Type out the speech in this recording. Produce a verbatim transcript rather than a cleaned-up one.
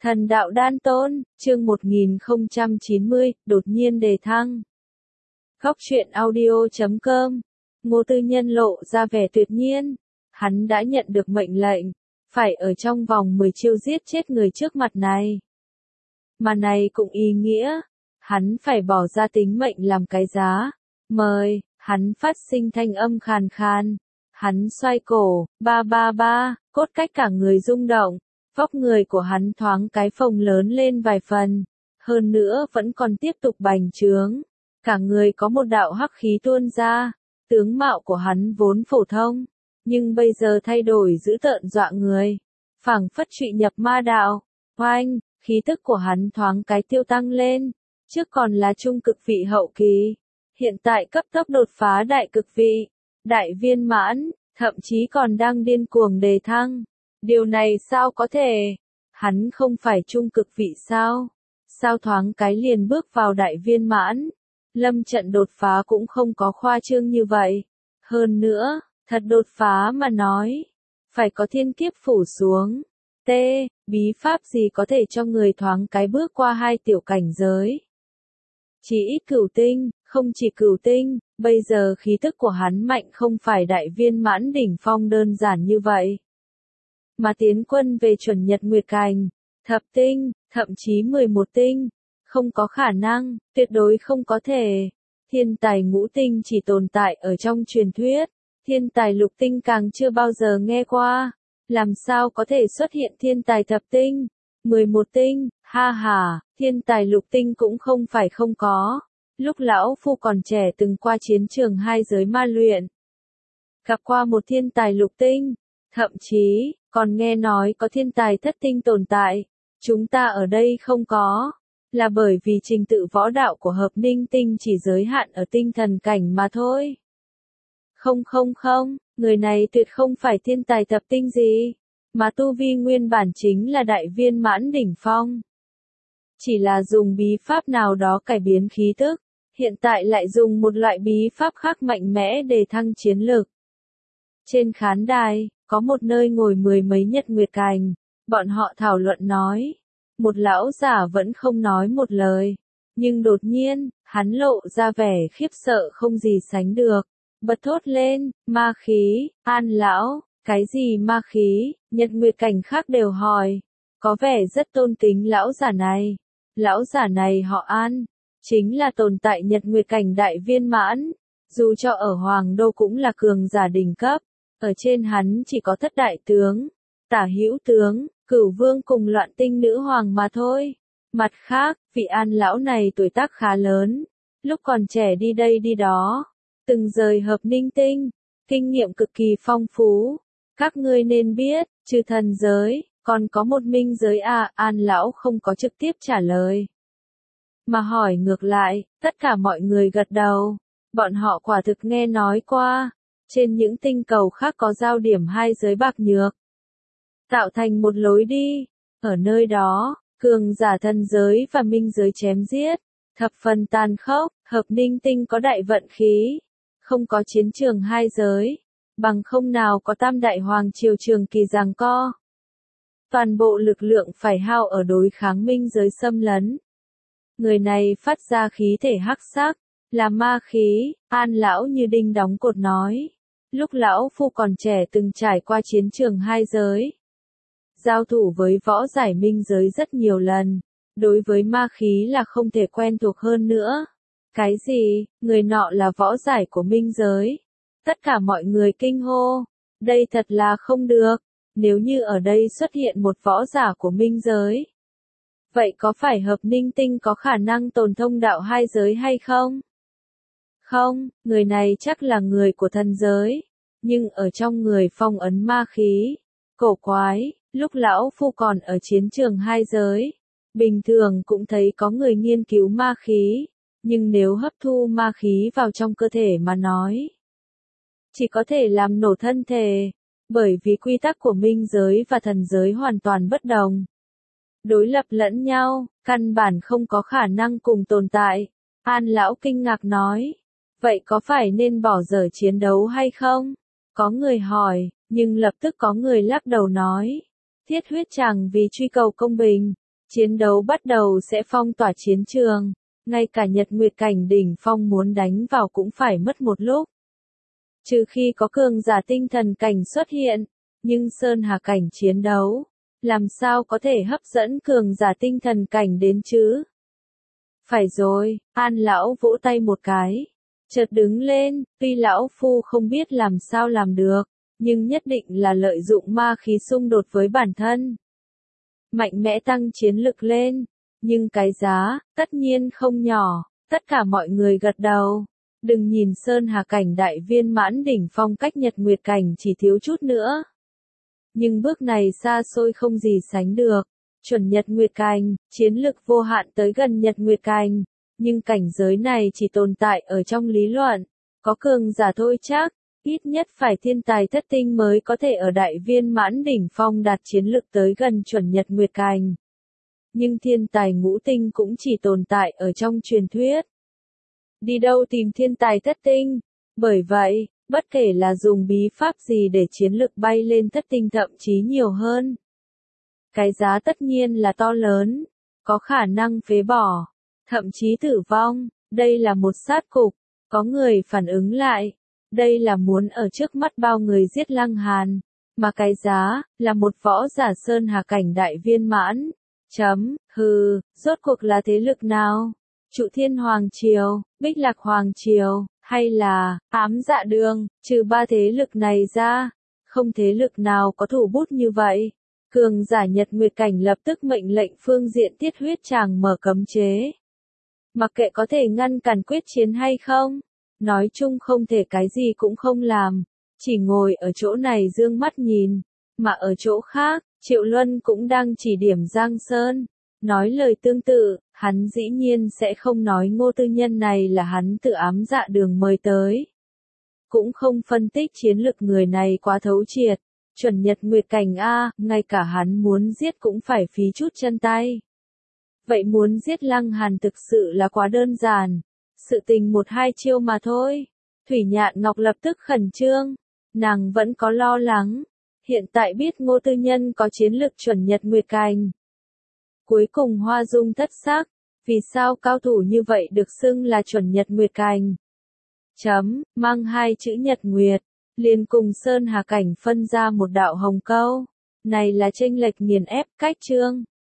Thần đạo đan tôn, chương một nghìn không trăm chín mươi, đột nhiên đề thăng. Góc truyện audio chấm com. Ngô Tư Nhân lộ ra vẻ tuyệt nhiên. Hắn đã nhận được mệnh lệnh, phải ở trong vòng mười chiêu giết chết người trước mặt này. Mà này cũng ý nghĩa, hắn phải bỏ ra tính mệnh làm cái giá. Mời, hắn phát sinh thanh âm khàn khàn. Hắn xoay cổ, ba ba ba, cốt cách cả người rung động. Vóc người của hắn thoáng cái phồng lớn lên vài phần, hơn nữa vẫn còn tiếp tục bành trướng. Cả người có một đạo hắc khí tuôn ra, tướng mạo của hắn vốn phổ thông, nhưng bây giờ thay đổi dữ tợn dọa người, phảng phất trụy nhập ma đạo. Oanh, khí tức của hắn thoáng cái tiêu tăng lên, trước còn là trung cực vị hậu kỳ, hiện tại cấp tốc đột phá đại cực vị, đại viên mãn, thậm chí còn đang điên cuồng đề thăng. Điều này sao có thể? Hắn không phải trung cực vị sao? Sao thoáng cái liền bước vào đại viên mãn? Lâm trận đột phá cũng không có khoa trương như vậy. Hơn nữa, thật đột phá mà nói, phải có thiên kiếp phủ xuống. T. Bí pháp gì có thể cho người thoáng cái bước qua hai tiểu cảnh giới? Chỉ ít cửu tinh, không chỉ cửu tinh, bây giờ khí tức của hắn mạnh không phải đại viên mãn đỉnh phong đơn giản như vậy. Mà tiến quân về chuẩn nhật nguyệt cảnh, thập tinh, thậm chí mười một tinh, không có khả năng, tuyệt đối không có thể. Thiên tài ngũ tinh chỉ tồn tại ở trong truyền thuyết, thiên tài lục tinh càng chưa bao giờ nghe qua, làm sao có thể xuất hiện thiên tài thập tinh, mười một tinh, ha ha, thiên tài lục tinh cũng không phải không có. Lúc lão phu còn trẻ từng qua chiến trường hai giới ma luyện, gặp qua một thiên tài lục tinh, thậm chí còn nghe nói có thiên tài thất tinh tồn tại, chúng ta ở đây không có, là bởi vì trình tự võ đạo của hợp ninh tinh chỉ giới hạn ở tinh thần cảnh mà thôi. Không không không, người này tuyệt không phải thiên tài thập tinh gì, mà tu vi nguyên bản chính là đại viên mãn đỉnh phong. Chỉ là dùng bí pháp nào đó cải biến khí tức, hiện tại lại dùng một loại bí pháp khác mạnh mẽ để thăng chiến lực. Trên khán đài, có một nơi ngồi mười mấy nhật nguyệt cảnh, bọn họ thảo luận nói. Một lão giả vẫn không nói một lời, nhưng đột nhiên, hắn lộ ra vẻ khiếp sợ không gì sánh được, bật thốt lên, ma khí, An lão, cái gì ma khí, nhật nguyệt cảnh khác đều hỏi, có vẻ rất tôn kính lão giả này. Lão giả này họ An, chính là tồn tại nhật nguyệt cảnh đại viên mãn, dù cho ở Hoàng Đô cũng là cường giả đỉnh cấp. Ở trên hắn chỉ có thất đại tướng, tả hữu tướng, cửu vương cùng loạn tinh nữ hoàng mà thôi. Mặt khác, vị An lão này tuổi tác khá lớn, lúc còn trẻ đi đây đi đó, từng rời hợp ninh tinh, kinh nghiệm cực kỳ phong phú. Các ngươi nên biết, trừ thần giới, còn có một minh giới à, An lão không có trực tiếp trả lời, mà hỏi ngược lại. Tất cả mọi người gật đầu, bọn họ quả thực nghe nói qua. Trên những tinh cầu khác có giao điểm hai giới bạc nhược, tạo thành một lối đi. Ở nơi đó, cường giả thần giới và minh giới chém giết, thập phần tàn khốc. Hợp ninh tinh có đại vận khí, không có chiến trường hai giới, bằng không nào có tam đại hoàng triều trường kỳ giằng co. Toàn bộ lực lượng phải hao ở đối kháng minh giới xâm lấn. Người này phát ra khí thể hắc sắc, là ma khí. An lão như đinh đóng cột nói. Lúc lão phu còn trẻ từng trải qua chiến trường hai giới, giao thủ với võ giải minh giới rất nhiều lần, đối với ma khí là không thể quen thuộc hơn nữa. Cái gì, người nọ là võ giải của minh giới? Tất cả mọi người kinh hô, đây thật là không được, nếu như ở đây xuất hiện một võ giả của minh giới, vậy có phải hợp ninh tinh có khả năng tồn thông đạo hai giới hay không? Không, người này chắc là người của thần giới, nhưng ở trong người phong ấn ma khí. Cổ quái, lúc lão phu còn ở chiến trường hai giới, bình thường cũng thấy có người nghiên cứu ma khí, nhưng nếu hấp thu ma khí vào trong cơ thể mà nói, chỉ có thể làm nổ thân thể, bởi vì quy tắc của minh giới và thần giới hoàn toàn bất đồng. Đối lập lẫn nhau, căn bản không có khả năng cùng tồn tại. An lão kinh ngạc nói. Vậy có phải nên bỏ dở chiến đấu hay không? Có người hỏi, nhưng lập tức có người lắc đầu nói. Thiết huyết chàng vì truy cầu công bình, Chiến đấu bắt đầu sẽ phong tỏa chiến trường, ngay cả Nhật Nguyệt cảnh đỉnh phong muốn đánh vào cũng phải mất một lúc. Trừ khi có cường giả tinh thần cảnh xuất hiện, nhưng Sơn Hà cảnh chiến đấu, làm sao có thể hấp dẫn cường giả tinh thần cảnh đến chứ? Phải rồi, An lão vỗ tay một cái, chợt đứng lên, tuy lão phu không biết làm sao làm được, nhưng nhất định là lợi dụng ma khí xung đột với bản thân. Mạnh mẽ tăng chiến lực lên, nhưng cái giá, tất nhiên không nhỏ, tất cả mọi người gật đầu. Đừng nhìn Sơn Hà cảnh đại viên mãn đỉnh phong cách Nhật Nguyệt cảnh chỉ thiếu chút nữa. Nhưng bước này xa xôi không gì sánh được. Chuẩn Nhật Nguyệt cảnh, chiến lực vô hạn tới gần Nhật Nguyệt cảnh, nhưng cảnh giới này chỉ tồn tại ở trong lý luận, có cường giả thôi chắc, ít nhất phải thiên tài thất tinh mới có thể ở đại viên mãn đỉnh phong đạt chiến lực tới gần chuẩn Nhật Nguyệt cảnh. Nhưng thiên tài ngũ tinh cũng chỉ tồn tại ở trong truyền thuyết. Đi đâu tìm thiên tài thất tinh? Bởi vậy, bất kể là dùng bí pháp gì để chiến lực bay lên thất tinh thậm chí nhiều hơn. Cái giá tất nhiên là to lớn, có khả năng phế bỏ, thậm chí tử vong, đây là một sát cục, có người phản ứng lại, đây là muốn ở trước mắt bao người giết Lăng Hàn, mà cái giá, là một võ giả Sơn Hà cảnh đại viên mãn, chấm, hừ, rốt cuộc là thế lực nào? Trụ Thiên Hoàng Triều, Bích Lạc Hoàng Triều, hay là, Ám Dạ Đường, trừ ba thế lực này ra, không thế lực nào có thủ bút như vậy. Cường giả Nhật Nguyệt cảnh lập tức mệnh lệnh phương diện tiết huyết tràng mở cấm chế. Mặc kệ có thể ngăn cản quyết chiến hay không, nói chung không thể cái gì cũng không làm, chỉ ngồi ở chỗ này dương mắt nhìn, mà ở chỗ khác, Triệu Luân cũng đang chỉ điểm Giang Sơn, nói lời tương tự, hắn dĩ nhiên sẽ không nói Ngô Tư Nhân này là hắn tự Ám Dạ Đường mời tới. Cũng không phân tích chiến lực người này quá thấu triệt. Chuẩn Nhật Nguyệt cảnh A, ngay cả hắn muốn giết cũng phải phí chút chân tay. Vậy muốn giết Lăng Hàn thực sự là quá đơn giản. Sự tình một hai chiêu mà thôi. Thủy Nhạn Ngọc lập tức khẩn trương. Nàng vẫn có lo lắng. Hiện tại biết Ngô Tư Nhân có chiến lực chuẩn Nhật Nguyệt cảnh. Cuối cùng Hoa Dung thất sắc. Vì sao cao thủ như vậy được xưng là chuẩn Nhật Nguyệt cảnh? Chấm, mang hai chữ Nhật Nguyệt. Liền cùng Sơn Hà cảnh phân ra một đạo hồng câu. Này là chênh lệch nghiền ép cách chương.